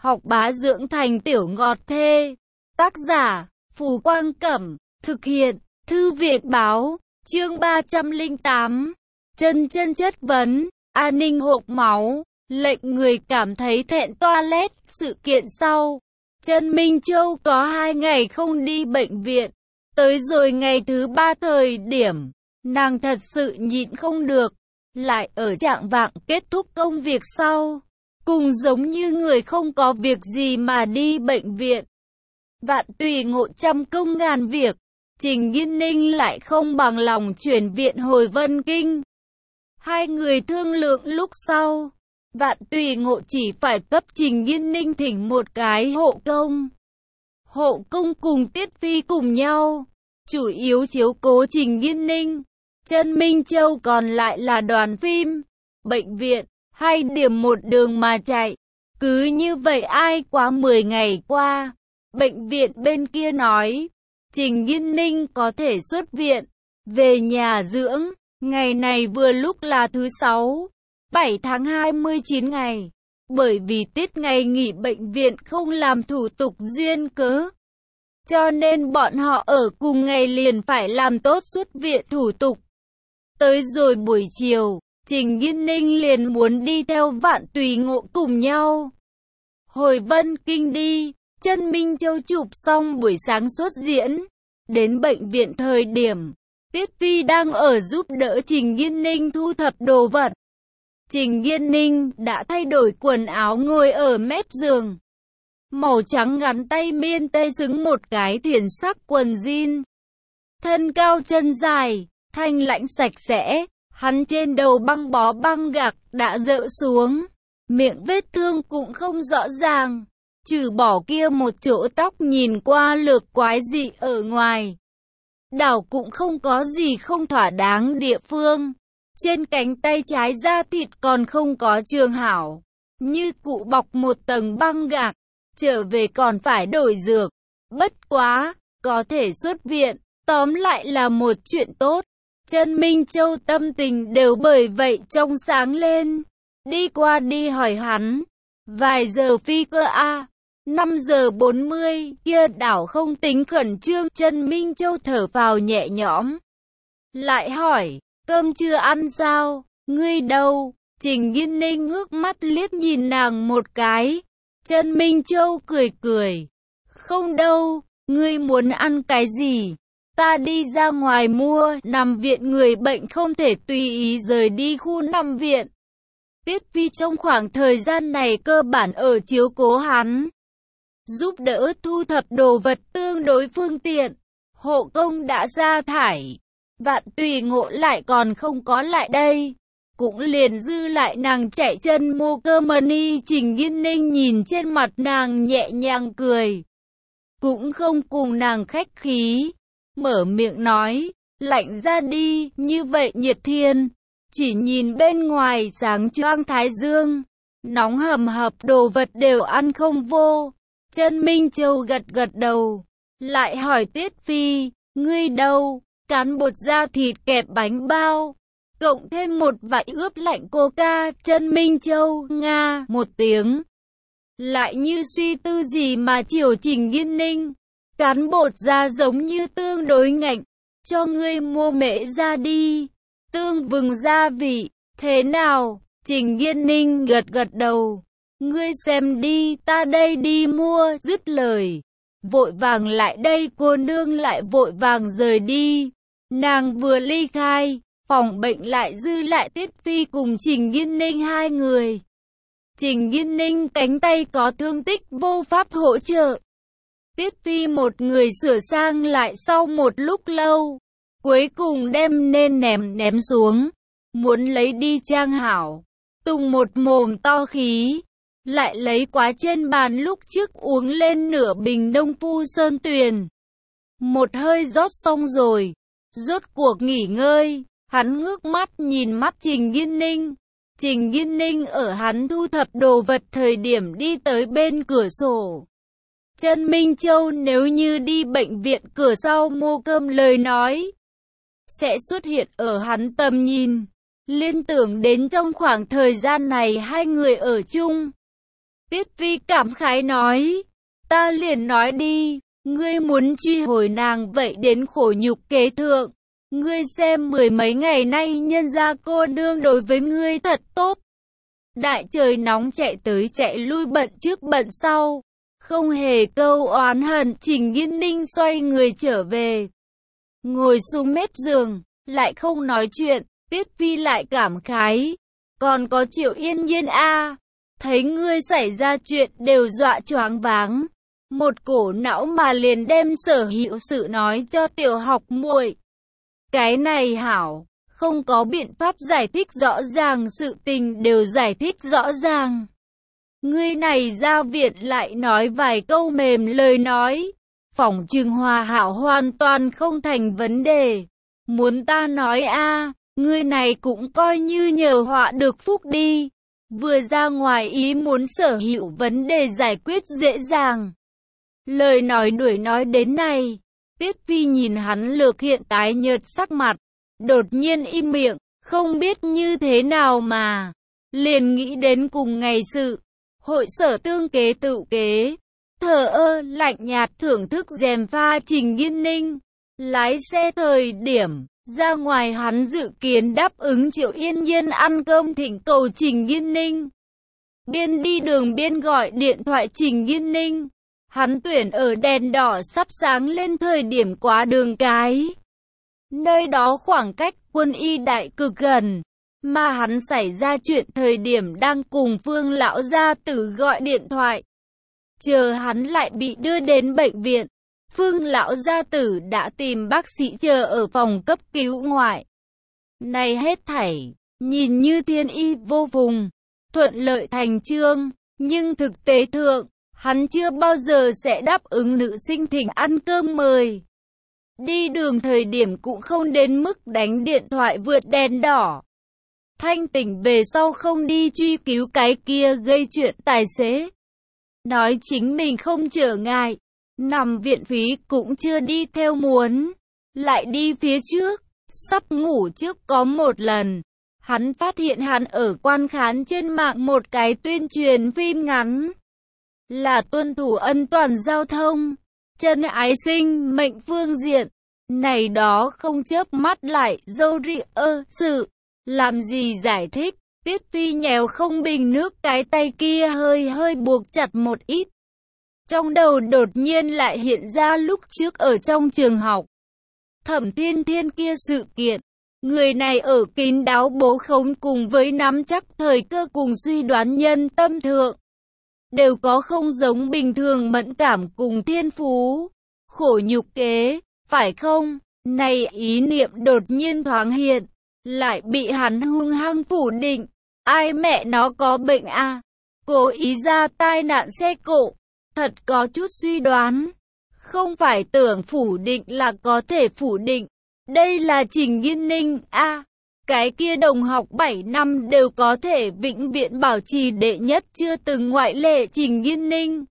Học bá dưỡng thành tiểu ngọt thê. Tác giả, Phù Quang Cẩm. Thực hiện, Thư viện báo. Chương 308. Chân chân chất vấn, an ninh hộp máu, lệnh người cảm thấy thẹn toilet. Sự kiện sau, Trần Minh Châu có 2 ngày không đi bệnh viện. Tới rồi ngày thứ 3 thời điểm, nàng thật sự nhịn không được. Lại ở trạng vạng kết thúc công việc sau, cùng giống như người không có việc gì mà đi bệnh viện. Vạn tùy ngộ trăm công ngàn việc, Trình Nghiên Ninh lại không bằng lòng chuyển viện hồi Vân Kinh. Hai người thương lượng lúc sau, Vạn tùy ngộ chỉ phải cấp Trình Nghiên Ninh thỉnh một cái hộ công. Hộ công cùng Tiết Phi cùng nhau, chủ yếu chiếu cố Trình Nghiên Ninh. Trần Minh Châu còn lại là đoàn phim, bệnh viện, hay điểm một đường mà chạy. Cứ như vậy ai quá 10 ngày qua, bệnh viện bên kia nói, Trình Nghiên Ninh có thể xuất viện, về nhà dưỡng. Ngày này vừa lúc là thứ 6, 7 tháng 29 ngày. Bởi vì tiết ngày nghỉ bệnh viện không làm thủ tục duyên cớ, cho nên bọn họ ở cùng ngày liền phải làm tốt xuất viện thủ tục. Tới rồi buổi chiều, Trình Nghiên Ninh liền muốn đi theo Vạn tùy ngộ cùng nhau hồi Vân Kinh đi. Trần Minh Châu chụp xong buổi sáng xuất diễn, đến bệnh viện thời điểm, Tiết Phi đang ở giúp đỡ Trình Nghiên Ninh thu thập đồ vật. Trình Nghiên Ninh đã thay đổi quần áo ngồi ở mép giường. Màu trắng ngắn tay miên tê xứng một cái thiển sắc quần jean. Thân cao chân dài, thanh lãnh sạch sẽ, hắn trên đầu băng bó băng gạc đã rỡ xuống. Miệng vết thương cũng không rõ ràng, trừ bỏ kia một chỗ tóc nhìn qua lược quái dị ở ngoài. Đảo cũng không có gì không thỏa đáng địa phương. Trên cánh tay trái da thịt còn không có trường hảo, như cụ bọc một tầng băng gạc, trở về còn phải đổi dược. Bất quá, có thể xuất viện, tóm lại là một chuyện tốt. Trần Minh Châu tâm tình đều bởi vậy trong sáng lên. Đi qua đi hỏi hắn, vài giờ phi cơ a? 5 giờ 40, kia đảo không tính khẩn trương. Trần Minh Châu thở phào nhẹ nhõm. Lại hỏi, cơm chưa ăn sao? Ngươi đâu? Trình Nghiên Ninh ngước mắt liếc nhìn nàng một cái. Trần Minh Châu cười cười. Không đâu, ngươi muốn ăn cái gì? Ta đi ra ngoài mua. Nằm viện người bệnh không thể tùy ý rời đi khu nằm viện. Tiết Phi trong khoảng thời gian này cơ bản ở chiếu cố hắn, giúp đỡ thu thập đồ vật tương đối phương tiện. Hộ công đã sa thải, Vạn tùy ngộ lại còn không có lại đây, cũng liền dư lại nàng chạy chân mua cơm mani. Trình Nghiên Ninh nhìn trên mặt nàng nhẹ nhàng cười, cũng không cùng nàng khách khí, mở miệng nói, lạnh ra đi, như vậy nhiệt thiên, chỉ nhìn bên ngoài sáng choang thái dương, nóng hầm hập, đồ vật đều ăn không vô. Trần Minh Châu gật gật đầu, lại hỏi Tiết Phi, ngươi đâu? Cán bột da thịt kẹp bánh bao, cộng thêm một vại ướp lạnh coca. Trần Minh Châu nga một tiếng, lại như suy tư gì mà chiều Trình Nghiên Ninh, cán bột da giống như tương đối ngạnh, cho ngươi mua mễ ra đi, tương vừng gia vị, thế nào? Trình Nghiên Ninh gật gật đầu, ngươi xem đi, ta đây đi mua. Dứt lời, vội vàng lại đây. Cô nương lại vội vàng rời đi. Nàng vừa ly khai, phòng bệnh lại dư lại Tiết Phi cùng Trình Nghiên Ninh hai người. Trình Nghiên Ninh cánh tay có thương tích, vô pháp hỗ trợ. Tiết Phi một người sửa sang lại sau một lúc lâu, cuối cùng đem nên ném xuống, muốn lấy đi trang hảo. Tùng một mồm to khí, lại lấy quá trên bàn lúc trước uống lên nửa bình Đông Phu Sơn Tuyền. Một hơi rót xong rồi, rốt cuộc nghỉ ngơi, hắn ngước mắt nhìn mắt Trình Nghiên Ninh. Trình Nghiên Ninh ở hắn thu thập đồ vật thời điểm đi tới bên cửa sổ. Trần Minh Châu nếu như đi bệnh viện cửa sau mua cơm lời nói, sẽ xuất hiện ở hắn tầm nhìn. Liên tưởng đến trong khoảng thời gian này hai người ở chung, Tiết Phi cảm khái nói, ta liền nói đi, ngươi muốn truy hồi nàng vậy đến khổ nhục kế thượng. Ngươi xem 10 mấy ngày nay nhân gia cô nương đối với ngươi thật tốt. Đại trời nóng chạy tới chạy lui bận trước bận sau. Không hề câu oán hận. Trình Nghiên Ninh xoay người trở về. Ngồi xuống mép giường, lại không nói chuyện. Tiết Phi lại cảm khái. Còn có Triệu Yên Nhiên a, thấy ngươi xảy ra chuyện đều dọa choáng váng. Một cổ não mà liền đem sở hữu sự nói cho tiểu học muội. Cái này hảo, không có biện pháp giải thích rõ ràng, sự tình đều giải thích rõ ràng. Ngươi này ra viện lại nói vài câu mềm lời nói, phỏng chừng Hòa Hảo hoàn toàn không thành vấn đề. Muốn ta nói a, ngươi này cũng coi như nhờ họa được phúc đi. Vừa ra ngoài ý muốn sở hữu vấn đề giải quyết dễ dàng. Lời nói đuổi nói đến này, Tiết Phi nhìn hắn lược hiện tái nhợt sắc mặt, đột nhiên im miệng, không biết như thế nào mà. Liền nghĩ đến cùng ngày sự, hội sở tương kế tự kế, thờ ơ lạnh nhạt thưởng thức gièm pha Trình Nghiên Ninh. Lái xe thời điểm, ra ngoài hắn dự kiến đáp ứng Triệu Yên Nhiên ăn cơm thỉnh cầu Trình Nghiên Ninh. Biên đi đường biên gọi điện thoại Trình Nghiên Ninh. Hắn tuyển ở đèn đỏ sắp sáng lên thời điểm qua đường cái. Nơi đó khoảng cách Quân Y Đại cực gần, mà hắn xảy ra chuyện thời điểm đang cùng Phương lão gia tử gọi điện thoại. Chờ hắn lại bị đưa đến bệnh viện, Phương lão gia tử đã tìm bác sĩ chờ ở phòng cấp cứu ngoại. Này hết thảy, nhìn như thiên y vô phùng, thuận lợi thành chương, nhưng thực tế thượng, hắn chưa bao giờ sẽ đáp ứng nữ sinh thỉnh ăn cơm mời. Đi đường thời điểm cũng không đến mức đánh điện thoại vượt đèn đỏ. Thanh tỉnh về sau không đi truy cứu cái kia gây chuyện tài xế. Nói chính mình không trở ngại, nằm viện phí cũng chưa đi theo muốn. Lại đi phía trước, sắp ngủ trước có một lần. Hắn phát hiện hắn ở quan khán trên mạng một cái tuyên truyền phim ngắn. Là tuân thủ an toàn giao thông, chân ái sinh mệnh phương diện. Này đó không chớp mắt lại, dâu ri sự. Làm gì giải thích, Tiết Phi nhèo không bình nước cái tay kia hơi buộc chặt một ít. Trong đầu đột nhiên lại hiện ra lúc trước ở trong trường học. Thẩm Thiên Thiên kia sự kiện. Người này ở kín đáo bố khống cùng với nắm chắc thời cơ cùng suy đoán nhân tâm thượng. Đều có không giống bình thường mẫn cảm cùng thiên phú. Khổ nhục kế, phải không? Này ý niệm đột nhiên thoáng hiện, lại bị hắn hung hăng phủ định. Ai mẹ nó có bệnh à? Cố ý ra tai nạn xe cộ. Thật có chút suy đoán. Không phải tưởng phủ định là có thể phủ định. Đây là Trình Nghiên Ninh a. Cái kia đồng học 7 năm đều có thể vĩnh viễn bảo trì đệ nhất chưa từng ngoại lệ Trình Nghiên Ninh.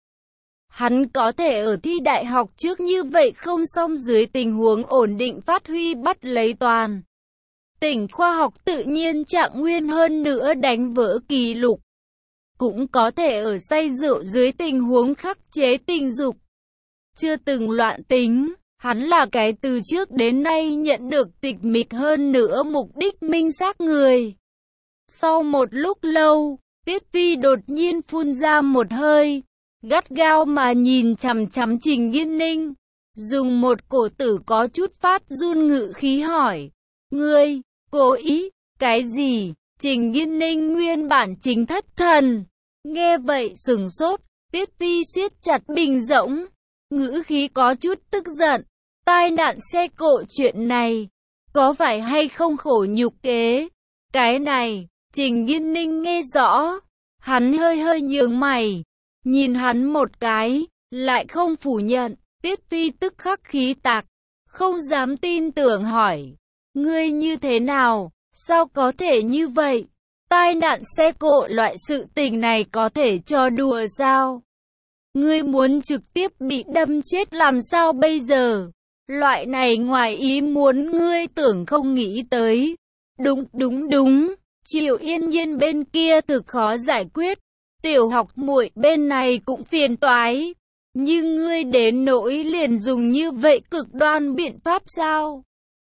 Hắn có thể ở thi đại học trước như vậy không xong dưới tình huống ổn định phát huy bắt lấy toàn. Tỉnh khoa học tự nhiên trạng nguyên hơn nữa đánh vỡ kỷ lục. Cũng có thể ở say rượu dưới tình huống khắc chế tình dục. Chưa từng loạn tính. Hắn là cái từ trước đến nay nhận được tịch mịch hơn nữa mục đích minh xác người. Sau một lúc lâu, Tiết Phi đột nhiên phun ra một hơi, gắt gao mà nhìn chằm chằm Trình Nghiên Ninh, dùng một cổ tử có chút phát run ngự khí hỏi, ngươi, cố ý, cái gì? Trình Nghiên Ninh nguyên bản chính thất thần, nghe vậy sửng sốt, Tiết Phi siết chặt bình rỗng, ngữ khí có chút tức giận. Tai nạn xe cộ chuyện này, có phải hay không khổ nhục kế? Cái này, Trình Nghiên Ninh nghe rõ, hắn hơi nhướng mày, nhìn hắn một cái, lại không phủ nhận, Tiết Phi tức khắc khí tạc, không dám tin tưởng hỏi, ngươi như thế nào, sao có thể như vậy? Tai nạn xe cộ loại sự tình này có thể cho đùa sao? Ngươi muốn trực tiếp bị đâm chết làm sao bây giờ? Loại này ngoài ý muốn ngươi tưởng không nghĩ tới. Đúng. Triệu Yên Nhiên bên kia thực khó giải quyết. Tiểu học muội bên này cũng phiền toái. Nhưng ngươi đến nỗi liền dùng như vậy cực đoan biện pháp sao?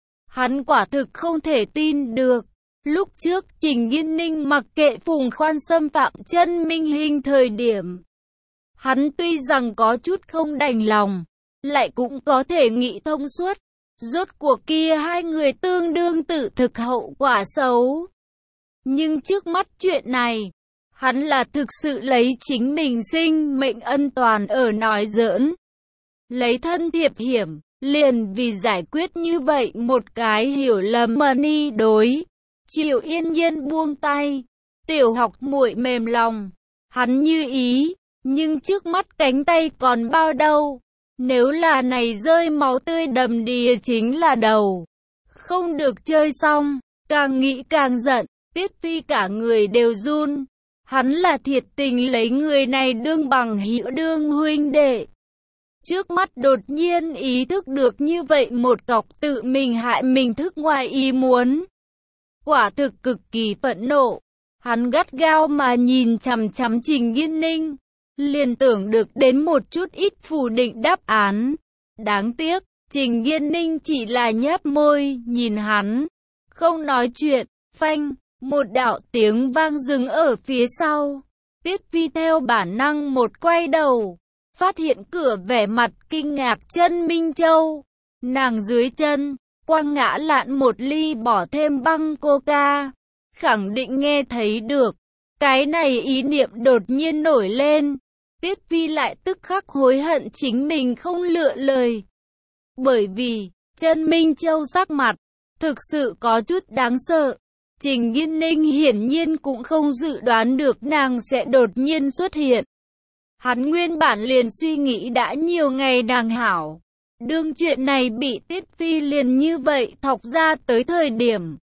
Hắn quả thực không thể tin được. Lúc trước Trình Nghiên Ninh mặc kệ Phùng Khoan xâm phạm chân minh hình thời điểm. Hắn tuy rằng có chút không đành lòng, lại cũng có thể nghĩ thông suốt. Rốt cuộc kia hai người tương đương tự thực hậu quả xấu. Nhưng trước mắt chuyện này, hắn là thực sự lấy chính mình sinh mệnh ân toàn ở nói giỡn. Lấy thân thiệp hiểm, liền vì giải quyết như vậy một cái hiểu lầm mà ni đối. Triệu Yên Nhiên buông tay, tiểu học muội mềm lòng, hắn như ý, nhưng trước mắt cánh tay còn bao đâu. Nếu là này rơi máu tươi đầm đìa chính là đầu. Không được chơi xong, càng nghĩ càng giận, Tiết Phi cả người đều run. Hắn là thiệt tình lấy người này đương bằng hữu đương huynh đệ. Trước mắt đột nhiên ý thức được như vậy một cọc tự mình hại mình thức ngoài ý muốn. Quả thực cực kỳ phẫn nộ. Hắn gắt gao mà nhìn chằm chằm Trình Nghiên Ninh. Liền tưởng được đến một chút ít phủ định đáp án. Đáng tiếc, Trình Nghiên Ninh chỉ là nhếch môi, nhìn hắn. Không nói chuyện, phanh, một đạo tiếng vang dừng ở phía sau. Tiết Phi theo bản năng một quay đầu. Phát hiện cửa vẻ mặt kinh ngạc chân Minh Châu. Nàng dưới chân, quăng ngã lạn một ly bỏ thêm băng coca. Khẳng định nghe thấy được. Cái này ý niệm đột nhiên nổi lên. Tiết Phi lại tức khắc hối hận chính mình không lựa lời. Bởi vì, chân Minh Châu sắc mặt, thực sự có chút đáng sợ. Trình Nghiên Ninh hiển nhiên cũng không dự đoán được nàng sẽ đột nhiên xuất hiện. Hắn nguyên bản liền suy nghĩ đã nhiều ngày nàng hảo. Đương chuyện này bị Tiết Phi liền như vậy thọc ra tới thời điểm.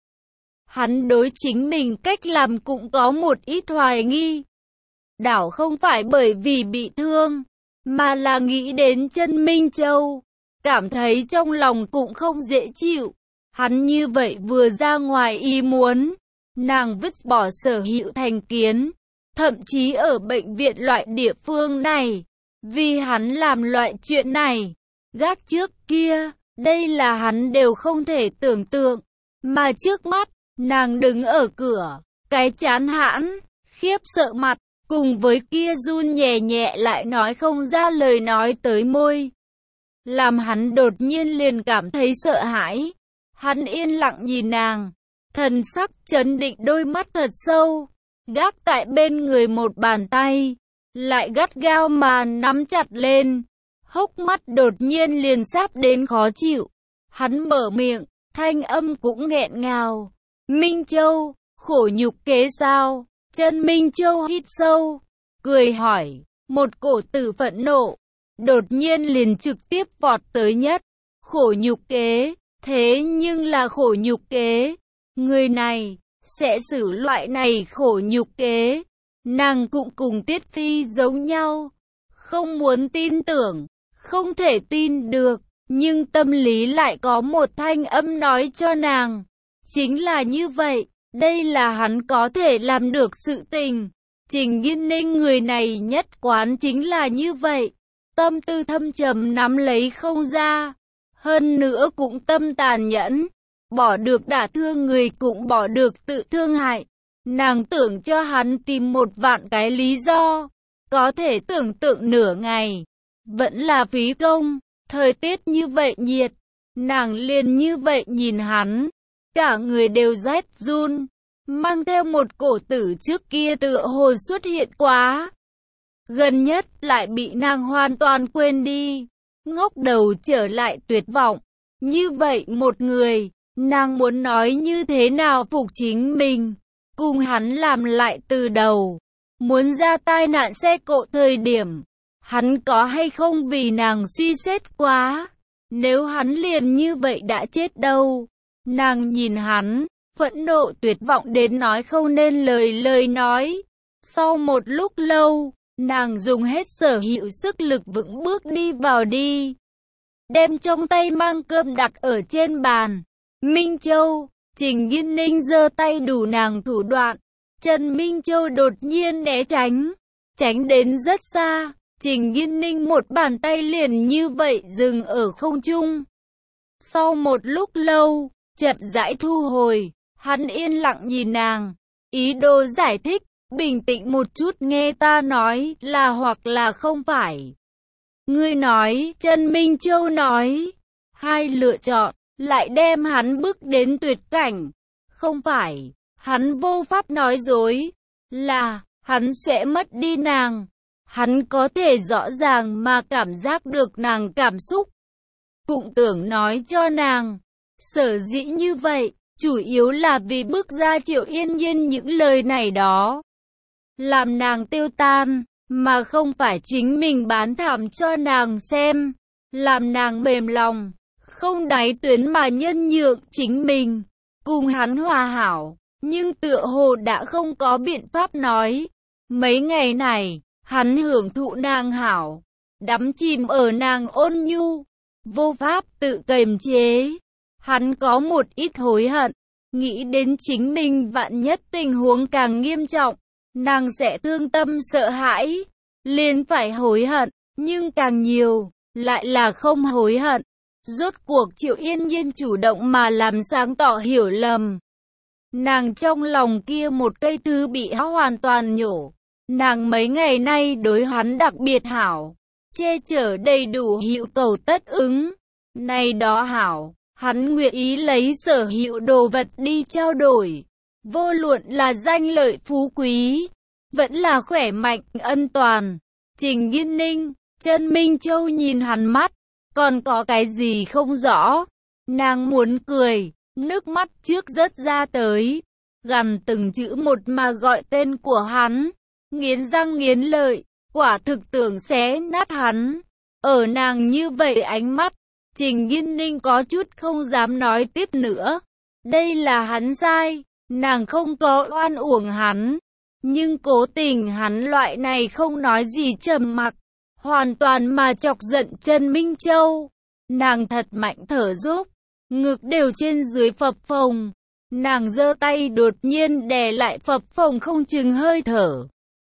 Hắn đối chính mình cách làm cũng có một ít hoài nghi. Đảo không phải bởi vì bị thương, mà là nghĩ đến chân Minh Châu. Cảm thấy trong lòng cũng không dễ chịu. Hắn như vậy vừa ra ngoài ý muốn. Nàng vứt bỏ sở hữu thành kiến. Thậm chí ở bệnh viện loại địa phương này. Vì hắn làm loại chuyện này. Gác trước kia, đây là hắn đều không thể tưởng tượng. Mà trước mắt, nàng đứng ở cửa, cái chán hãn, khiếp sợ mặt, cùng với kia run nhẹ nhẹ lại nói không ra lời nói tới môi. Làm hắn đột nhiên liền cảm thấy sợ hãi. Hắn yên lặng nhìn nàng, thần sắc chấn định đôi mắt thật sâu, gác tại bên người một bàn tay, lại gắt gao mà nắm chặt lên. Hốc mắt đột nhiên liền sáp đến khó chịu. Hắn mở miệng, thanh âm cũng nghẹn ngào. Minh Châu, khổ nhục kế sao? Chân Minh Châu hít sâu, cười hỏi, một cổ tử phẫn nộ, đột nhiên liền trực tiếp vọt tới nhất. Khổ nhục kế, thế nhưng là khổ nhục kế. Người này, sẽ xử loại này khổ nhục kế. Nàng cũng cùng Tiết Phi giống nhau. Không muốn tin tưởng, không thể tin được, nhưng tâm lý lại có một thanh âm nói cho nàng. Chính là như vậy, đây là hắn có thể làm được sự tình. Trình Nghiên Ninh người này nhất quán chính là như vậy. Tâm tư thâm trầm nắm lấy không ra. Hơn nữa cũng tâm tàn nhẫn. Bỏ được đả thương người cũng bỏ được tự thương hại. Nàng tưởng cho hắn tìm một vạn cái lý do. Có thể tưởng tượng nửa ngày. Vẫn là phí công. Thời tiết như vậy nhiệt. Nàng liền như vậy nhìn hắn. Cả người đều rét run. Mang theo một cổ tử trước kia tựa hồ xuất hiện quá. Gần nhất lại bị nàng hoàn toàn quên đi. Ngóc đầu trở lại tuyệt vọng. Như vậy một người, nàng muốn nói như thế nào phục chính mình. Cùng hắn làm lại từ đầu. Muốn ra tai nạn xe cộ thời điểm. Hắn có hay không vì nàng suy xét quá. Nếu hắn liền như vậy đã chết đâu. Nàng nhìn hắn, phẫn nộ tuyệt vọng đến nói không nên lời nói. Sau một lúc lâu, nàng dùng hết sở hữu sức lực vững bước đi vào đi. Đem trong tay mang cơm đặt ở trên bàn. Minh Châu, Trình Nghiên Ninh giơ tay đủ nàng thủ đoạn. Trần Minh Châu đột nhiên né tránh. tránh đến rất xa. Trình Nghiên Ninh một bàn tay liền như vậy dừng ở không trung. Sau một lúc lâu, chậm rãi thu hồi, hắn yên lặng nhìn nàng, ý đồ giải thích, bình tĩnh một chút nghe ta nói là hoặc là không phải. Ngươi nói, Trần Minh Châu nói, hai lựa chọn, lại đem hắn bước đến tuyệt cảnh. Không phải, hắn vô pháp nói dối, là, hắn sẽ mất đi nàng. Hắn có thể rõ ràng mà cảm giác được nàng cảm xúc. Cũng tưởng nói cho nàng, sở dĩ như vậy, chủ yếu là vì bước ra Triệu Yên Nhiên những lời này đó. Làm nàng tiêu tan, mà không phải chính mình bán thảm cho nàng xem. Làm nàng mềm lòng, không đáy tuyến mà nhân nhượng chính mình. Cùng hắn hòa hảo, nhưng tựa hồ đã không có biện pháp nói. Mấy ngày này, hắn hưởng thụ nàng hảo, đắm chìm ở nàng ôn nhu, vô pháp tự kiềm chế. Hắn có một ít hối hận, nghĩ đến chính mình vạn nhất tình huống càng nghiêm trọng, nàng sẽ thương tâm sợ hãi, liền phải hối hận, nhưng càng nhiều, lại là không hối hận. Rốt cuộc Triệu Yên Nhiên chủ động mà làm sáng tỏ hiểu lầm. Nàng trong lòng kia một cây thứ bị hoàn toàn nhổ. Nàng mấy ngày nay đối hắn đặc biệt hảo, che chở đầy đủ hữu cầu tất ứng. Này đó hảo, hắn nguyện ý lấy sở hữu đồ vật đi trao đổi. Vô luận là danh lợi phú quý, vẫn là khỏe mạnh ân toàn. Trình Nghiên Ninh, Trần Minh Châu nhìn hắn mắt, còn có cái gì không rõ. Nàng muốn cười, nước mắt trước rớt ra tới, gằn từng chữ một mà gọi tên của hắn. Nghiến răng nghiến lợi, quả thực tưởng xé nát hắn. Ở nàng như vậy ánh mắt, Trình Nghiên Ninh có chút không dám nói tiếp nữa. Đây là hắn sai, nàng không có oan uổng hắn. Nhưng cố tình hắn loại này không nói gì trầm mặc, hoàn toàn mà chọc giận Trần Minh Châu. Nàng thật mạnh thở dốc, ngực đều trên dưới phập phồng. Nàng giơ tay đột nhiên đè lại phập phồng không chừng hơi thở.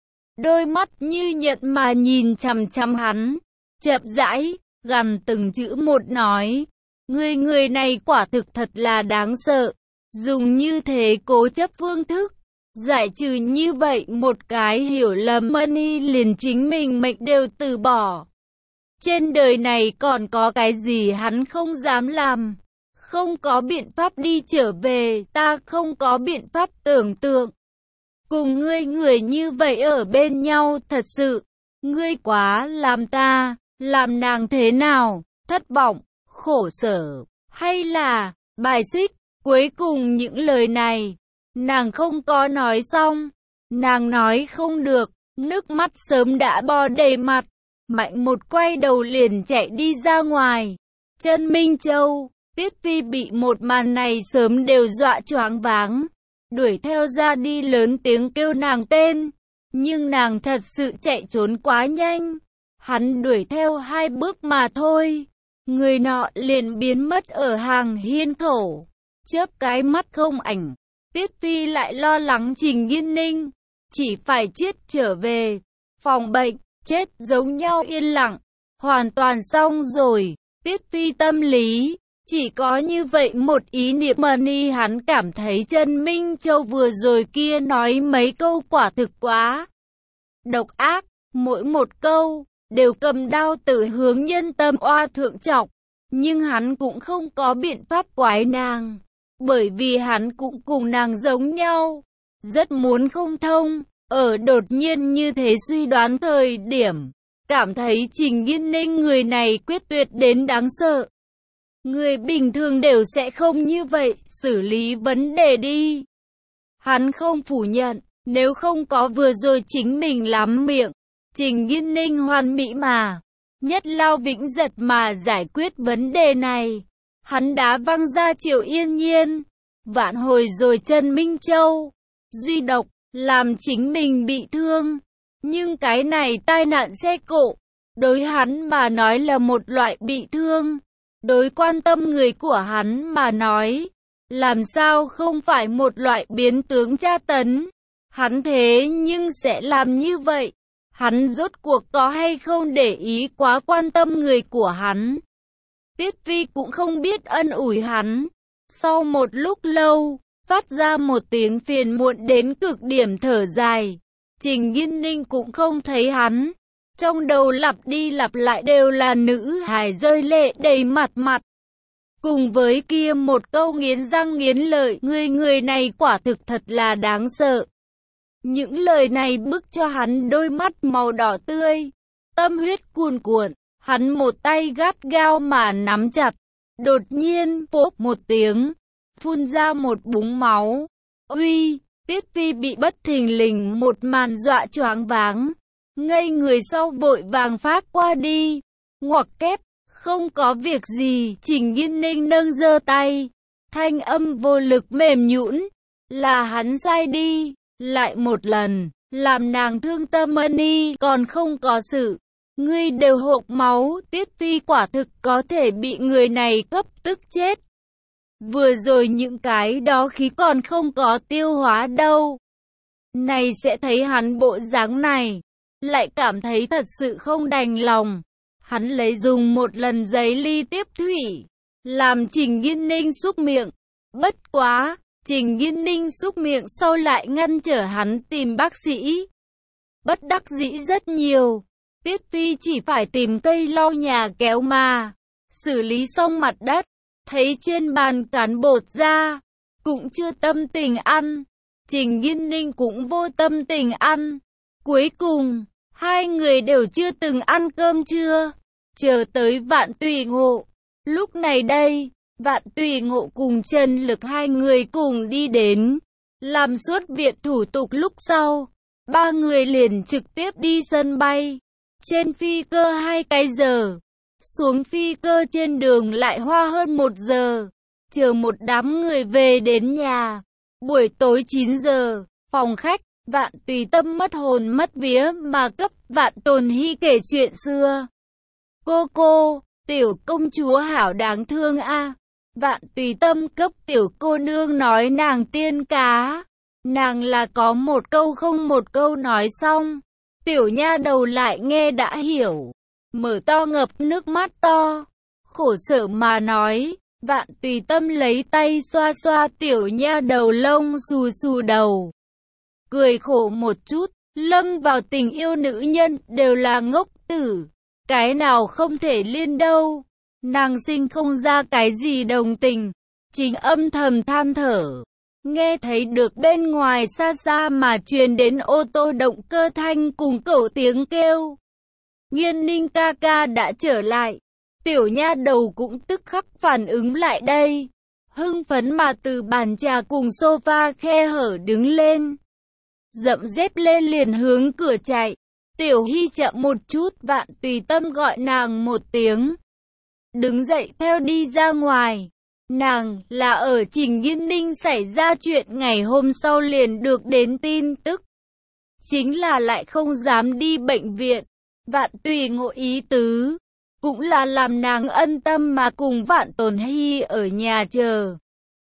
Đôi mắt như nhận mà nhìn chằm chằm hắn, chậm rãi, gằn từng chữ một nói. Người này quả thực thật là đáng sợ. Dùng như thế cố chấp phương thức, giải trừ như vậy một cái hiểu lầm Money liền chính mình mệnh đều từ bỏ. Trên đời này còn có cái gì hắn không dám làm. Không có biện pháp đi trở về, ta không có biện pháp tưởng tượng. Cùng ngươi người như vậy ở bên nhau thật sự, ngươi quá làm ta, làm nàng thế nào, thất vọng, khổ sở, hay là bài xích. Cuối cùng những lời này, nàng không có nói xong, nàng nói không được, nước mắt sớm đã bo đầy mặt, mạnh một quay đầu liền chạy đi ra ngoài. Trần Minh Châu, Tiết Phi bị một màn này sớm đều dọa choáng váng. Đuổi theo ra đi lớn tiếng kêu nàng tên, nhưng nàng thật sự chạy trốn quá nhanh. Hắn đuổi theo 2 bước mà thôi, người nọ liền biến mất ở hàng hiên khẩu. Chớp cái mắt không ảnh, Tiết Phi lại lo lắng Trình Nghiên Ninh, chỉ phải chết trở về. Phòng bệnh, chết giống nhau yên lặng, hoàn toàn xong rồi. Tiết Phi tâm lý chỉ có như vậy một ý niệm Money. Hắn cảm thấy Trần Minh Châu vừa rồi kia nói mấy câu quả thực quá độc ác, mỗi một câu đều cầm đao tự hướng nhân tâm oa thượng chọc. Nhưng hắn cũng không có biện pháp quái nàng, bởi vì hắn cũng cùng nàng giống nhau, rất muốn không thông. Ở đột nhiên như thế suy đoán thời điểm, cảm thấy Trình Nghiên Ninh người này quyết tuyệt đến đáng sợ. Người bình thường đều sẽ không như vậy xử lý vấn đề đi. Hắn không phủ nhận, nếu không có vừa rồi chính mình lắm miệng, Trình Nghiên Ninh hoàn mỹ mà, nhất lao vĩnh giật mà giải quyết vấn đề này. Hắn đã văng ra Triệu Yên Nhiên, vạn hồi rồi Trần Minh Châu, duy độc, làm chính mình bị thương. Nhưng cái này tai nạn xe cộ, đối hắn mà nói là một loại bị thương. Đối quan tâm người của hắn mà nói, làm sao không phải một loại biến tướng tra tấn. Hắn thế nhưng sẽ làm như vậy. Hắn rốt cuộc có hay không để ý quá quan tâm người của hắn. Tiết Phi cũng không biết ân ủi hắn. Sau một lúc lâu, phát ra một tiếng phiền muộn đến cực điểm thở dài. Trình Nghiên Ninh cũng không thấy hắn. Trong đầu lặp đi lặp lại đều là nữ hài rơi lệ đầy mặt. Cùng với kia một câu nghiến răng nghiến lợi, người này quả thực thật là đáng sợ. Những lời này bức cho hắn đôi mắt màu đỏ tươi, tâm huyết cuồn cuộn, hắn một tay gắt gao mà nắm chặt. Đột nhiên, phốp một tiếng, phun ra một búng máu. Uy, Tiết Phi bị bất thình lình một màn dọa choáng váng, ngây người sau vội vàng phát qua đi. Ngoặc kép, không có việc gì, Trình Nghiên Ninh nâng giơ tay, thanh âm vô lực mềm nhũn, là hắn sai đi, lại một lần, làm nàng thương tâm đi, còn không có sự. Ngươi đều hộc máu, Tiết Phi quả thực có thể bị người này cấp tức chết. Vừa rồi những cái đó khí còn không có tiêu hóa đâu. Này sẽ thấy hắn bộ dáng này, lại cảm thấy thật sự không đành lòng. Hắn lấy dùng một lần giấy ly tiếp thủy, làm Trình Nghiên Ninh súc miệng. Bất quá, Trình Nghiên Ninh súc miệng sau lại ngăn trở hắn tìm bác sĩ. Bất đắc dĩ rất nhiều. Tiết Phi chỉ phải tìm cây lau nhà kéo mà xử lý xong mặt đất, thấy trên bàn cán bột ra, cũng chưa tâm tình ăn. Trình Nghiên Ninh cũng vô tâm tình ăn. Cuối cùng, hai người đều chưa từng ăn cơm trưa, chờ tới Vạn Tùy Ngộ. Lúc này đây, Vạn Tùy Ngộ cùng Trần Lực hai người cùng đi đến, làm xuất viện thủ tục lúc sau, ba người liền trực tiếp đi sân bay. Trên phi cơ 2 cái giờ, xuống phi cơ trên đường lại hoa hơn 1 giờ, chờ một đám người về đến nhà. Buổi tối 9 giờ, phòng khách, Vạn Tùy Tâm mất hồn mất vía mà cấp Vạn Tồn Hy kể chuyện xưa. Cô, tiểu công chúa hảo đáng thương a. Vạn Tùy Tâm cấp tiểu cô nương nói nàng tiên cá. Nàng là có một câu không một câu nói xong. Tiểu nha đầu lại nghe đã hiểu, mở to ngập nước mắt to, khổ sở mà nói. Vạn Tùy Tâm lấy tay xoa xoa tiểu nha đầu lông xù xù đầu, cười khổ một chút, lâm vào tình yêu nữ nhân đều là ngốc tử, cái nào không thể liên đâu. Nàng sinh không ra cái gì đồng tình, chính âm thầm than thở. Nghe thấy được bên ngoài xa xa mà truyền đến ô tô động cơ thanh cùng cẩu tiếng kêu. Nghiên Ninh ca ca đã trở lại. Tiểu nha đầu cũng tức khắc phản ứng lại đây. Hưng phấn mà từ bàn trà cùng sofa khe hở đứng lên. Dậm dép lên liền hướng cửa chạy. Tiểu Hy chậm một chút, Vạn Tùy Tâm gọi nàng một tiếng. Đứng dậy theo đi ra ngoài. Nàng là ở Trình Nghiên Ninh xảy ra chuyện ngày hôm sau liền được đến tin tức. Chính là lại không dám đi bệnh viện. Vạn Tùy Ngộ ý tứ, cũng là làm nàng ân tâm mà cùng Vạn Tồn Hy ở nhà chờ.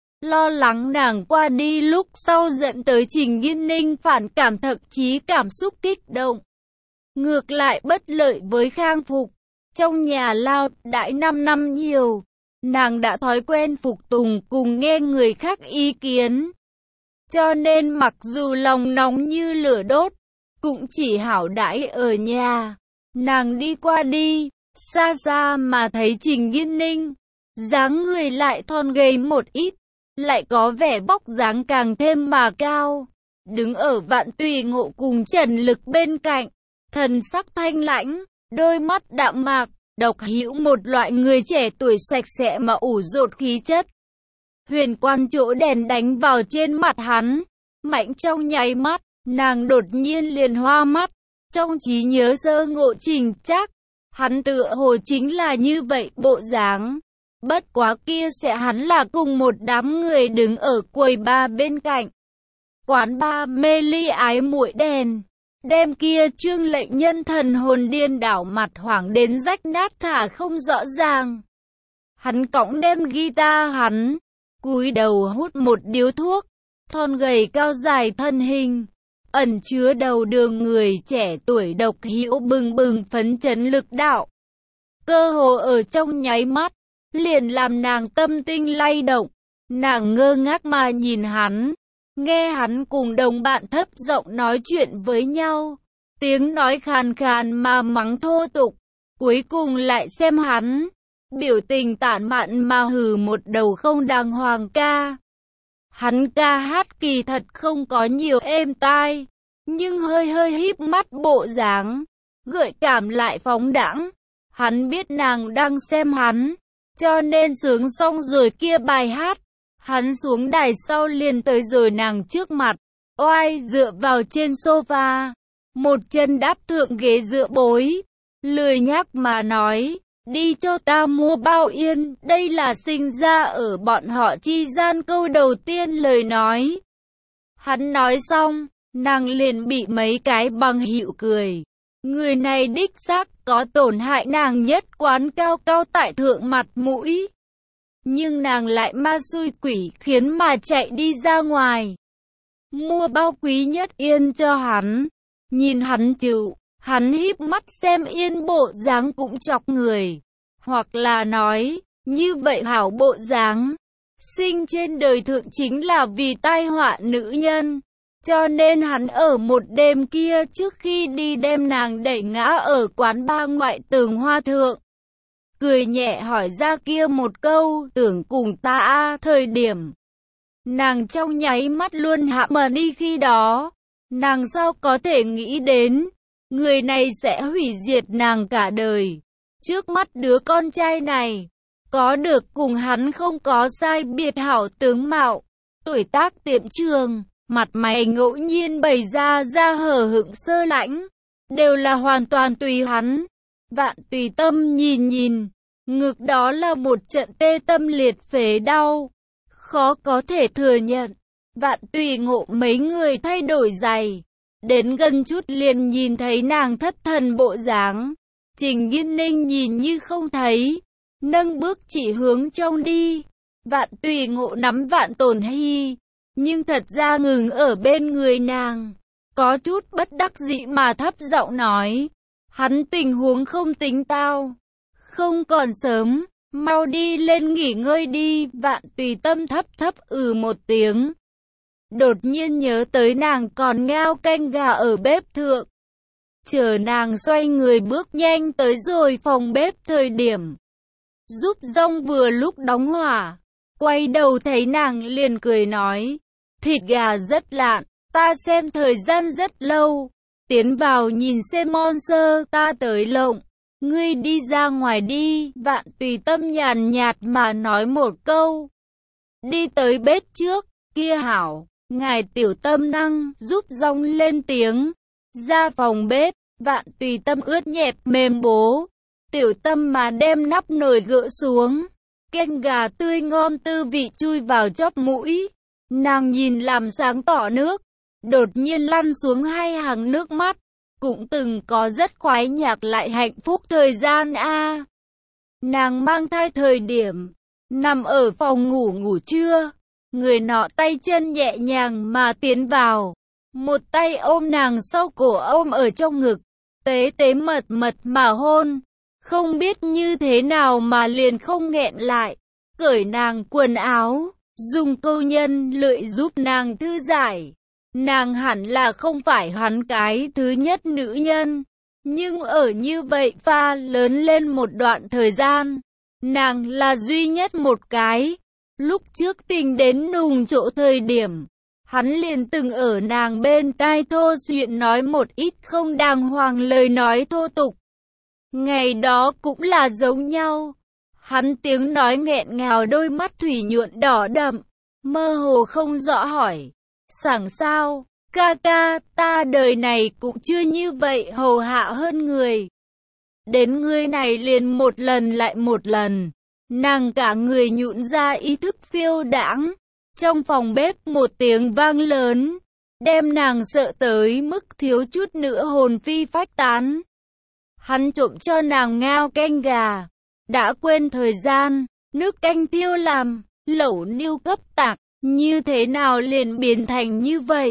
Lo lắng nàng qua đi lúc sau dẫn tới Trình Nghiên Ninh phản cảm thậm chí cảm xúc kích động. Ngược lại bất lợi với Khang Phục. Trong nhà lao đãi 5 năm nhiều, nàng đã thói quen phục tùng cùng nghe người khác ý kiến. Cho nên mặc dù lòng nóng như lửa đốt, cũng chỉ hảo đãi ở nhà. Nàng đi qua đi, xa xa mà thấy Trình Nghiên Ninh, dáng người lại thon gầy một ít, lại có vẻ vóc dáng càng thêm mà cao. Đứng ở Vạn Tùy Ngộ cùng Trần Lực bên cạnh, thần sắc thanh lãnh, đôi mắt đạm mạc, độc hữu một loại người trẻ tuổi sạch sẽ mà ủ rột khí chất. Huyền quan chỗ đèn đánh vào trên mặt hắn, mạnh trong nháy mắt, nàng đột nhiên liền hoa mắt. Trong trí nhớ Sơ Ngộ Trình chắc, hắn tựa hồ chính là như vậy bộ dáng. Bất quá kia sẽ hắn là cùng một đám người đứng ở quầy bar bên cạnh. Quán bar mê ly ái muội đèn, đem kia Trương Lệnh Nhân thần hồn điên đảo mặt hoảng đến rách nát thả không rõ ràng. Hắn cõng đem guitar hắn, cúi đầu hút một điếu thuốc, thon gầy cao dài thân hình, ẩn chứa đầu đường người trẻ tuổi độc hữu bừng bừng phấn chấn lực đạo. Cơ hồ ở trong nháy mắt, liền làm nàng tâm tinh lay động. Nàng ngơ ngác mà nhìn hắn, nghe hắn cùng đồng bạn thấp giọng nói chuyện với nhau. Tiếng nói khàn khàn mà mắng thô tục, cuối cùng lại xem hắn, biểu tình tản mạn mà hừ một đầu không đàng hoàng ca. Hắn ca hát kỳ thật không có nhiều êm tai, nhưng hơi hơi híp mắt bộ dáng, gợi cảm lại phóng đãng. Hắn biết nàng đang xem hắn, cho nên sướng xong rồi kia bài hát. Hắn xuống đài sau liền tới rồi nàng trước mặt, oai dựa vào trên sofa, một chân đáp thượng ghế dựa bối, lười nhác mà nói, đi cho ta mua bao yên. Đây là sinh ra ở bọn họ chi gian câu đầu tiên lời nói. Hắn nói xong, nàng liền bị mấy cái bằng hữu cười. Người này đích xác có tổn hại nàng nhất quán cao cao tại thượng mặt mũi. Nhưng nàng lại ma xui quỷ khiến mà chạy đi ra ngoài, mua bao quý nhất yên cho hắn. Nhìn hắn chịu, hắn híp mắt xem yên bộ dáng cũng chọc người. Hoặc là nói, như vậy hảo bộ dáng, sinh trên đời thượng chính là vì tai họa nữ nhân. Cho nên hắn ở một đêm kia trước khi đi đem nàng đẩy ngã ở quán bar ngoại tường hoa thượng. Cười nhẹ hỏi ra kia một câu, tưởng cùng ta thời điểm. Nàng trong nháy mắt luôn hạ mà đi khi đó. Nàng sao có thể nghĩ đến, người này sẽ hủy diệt nàng cả đời. Trước mắt đứa con trai này, có được cùng hắn không có sai biệt hảo tướng mạo, tuổi tác tiệm trường, mặt mày ngẫu nhiên bày ra hở hững sơ lãnh, đều là hoàn toàn tùy hắn. Vạn tùy tâm nhìn nhìn, ngực đó là một trận tê tâm liệt phế đau, khó có thể thừa nhận. Vạn tùy ngộ mấy người thay đổi giày, đến gần chút liền nhìn thấy nàng thất thần bộ dáng. Trình Nghiên Ninh nhìn như không thấy, nâng bước chỉ hướng trong đi. Vạn tùy ngộ nắm Vạn Tồn Hy, nhưng thật ra ngừng ở bên người nàng, có chút bất đắc dĩ mà thấp giọng nói, hắn tình huống không tính tao, không còn sớm, mau đi lên nghỉ ngơi đi. Vạn tùy tâm thấp thấp một tiếng, đột nhiên nhớ tới nàng còn ngao canh gà ở bếp thượng. Chờ nàng xoay người bước nhanh tới rồi phòng bếp thời điểm, giúp rong vừa lúc đóng hỏa, quay đầu thấy nàng liền cười nói, thịt gà rất lạn, ta xem thời gian rất lâu, tiến vào nhìn xem monster ta tới lộng, ngươi đi ra ngoài đi. Vạn tùy tâm nhàn nhạt mà nói một câu, đi tới bếp trước, kia hảo, ngài tiểu tâm năng, giúp rong lên tiếng. Ra phòng bếp, Vạn tùy tâm ướt nhẹp mềm bố, tiểu tâm mà đem nắp nồi gỡ xuống, canh gà tươi ngon tư vị chui vào chóp mũi. Nàng nhìn làm sáng tỏ nước, đột nhiên lăn xuống hai hàng nước mắt. Cũng từng có rất khoái nhạc lại hạnh phúc thời gian a. Nàng mang thai thời điểm, nằm ở phòng ngủ trưa, người nọ tay chân nhẹ nhàng mà tiến vào, một tay ôm nàng sau cổ ôm ở trong ngực, tế tế mật mật mà hôn, không biết như thế nào mà liền không nghẹn lại, cởi nàng quần áo, dùng câu nhân lưỡi giúp nàng thư giải. Nàng hẳn là không phải hắn cái thứ nhất nữ nhân, nhưng ở như vậy pha lớn lên một đoạn thời gian, nàng là duy nhất một cái. Lúc trước tình đến nùng chỗ thời điểm, hắn liền từng ở nàng bên tai thô chuyện nói một ít không đàng hoàng lời nói thô tục. Ngày đó cũng là giống nhau, hắn tiếng nói nghẹn ngào, đôi mắt thủy nhuận đỏ đậm, mơ hồ không rõ hỏi, sảng sao, ca ca, ta đời này cũng chưa như vậy hầu hạ hơn người. Đến ngươi này liền một lần lại một lần, nàng cả người nhũn ra ý thức phiêu đãng. Trong phòng bếp một tiếng vang lớn, đem nàng sợ tới mức thiếu chút nữa hồn phi phách tán. Hắn trộm cho nàng ngao canh gà, đã quên thời gian, nước canh tiêu làm, lẩu niêu cấp tạc, như thế nào liền biến thành như vậy.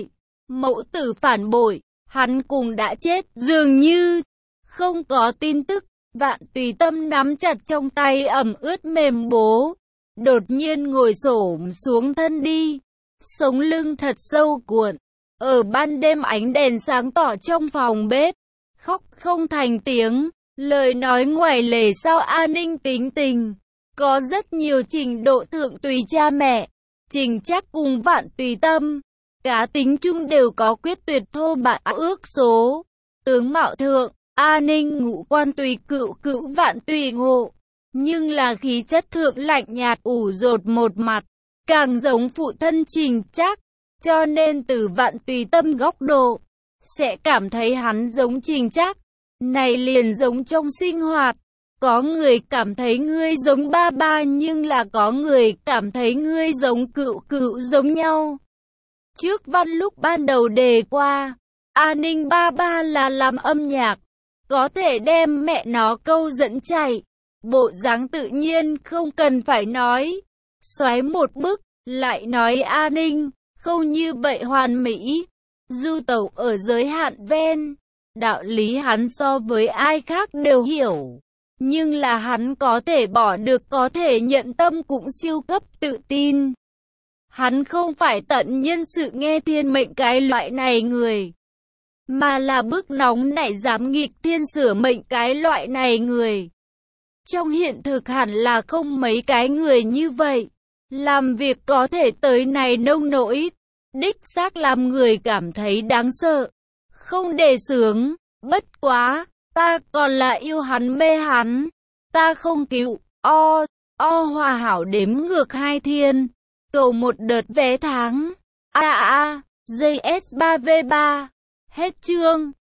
Mẫu tử phản bội, hắn cũng đã chết, dường như không có tin tức. Vạn Tùy Tâm nắm chặt trong tay ẩm ướt mềm bố, đột nhiên ngồi xổm xuống thân đi, sống lưng thật sâu cuộn. Ở ban đêm ánh đèn sáng tỏ trong phòng bếp, khóc không thành tiếng, lời nói ngoài lề sao A Ninh tính tình. Có rất nhiều trình độ thượng tùy cha mẹ, Trình Trác cùng Vạn Tùy Tâm, cá tính chung đều có quyết tuyệt thô bạo ước số. Tướng mạo thượng, A Ninh ngũ quan tùy cựu cựu Vạn Tùy Ngộ, nhưng là khí chất thượng lạnh nhạt ủ rột một mặt, càng giống phụ thân Trình Trác, cho nên từ Vạn Tùy Tâm góc độ, sẽ cảm thấy hắn giống Trình Trác. Này liền giống trong sinh hoạt, có người cảm thấy ngươi giống ba ba nhưng là có người cảm thấy ngươi giống cựu cựu giống nhau. Trước văn lúc ban đầu đề qua, A Ninh ba ba là làm âm nhạc, có thể đem mẹ nó câu dẫn chạy. Bộ dáng tự nhiên không cần phải nói. Xoáy một bức, lại nói A Ninh, không như vậy hoàn mỹ. Du tẩu ở giới hạn ven, đạo lý hắn so với ai khác đều hiểu. Nhưng là hắn có thể bỏ được có thể nhận tâm cũng siêu cấp tự tin. Hắn không phải tận nhân sự nghe thiên mệnh cái loại này người, mà là bức nóng nảy dám nghịch thiên sửa mệnh cái loại này người. Trong hiện thực hẳn là không mấy cái người như vậy. Làm việc có thể tới này nông nỗi, đích xác làm người cảm thấy đáng sợ. Không đề xướng, bất quá, ta còn là yêu hắn mê hắn. Ta không cứu, hòa hảo đếm ngược 2 thiên. Cầu một đợt vé tháng. JS3V3. Hết chương.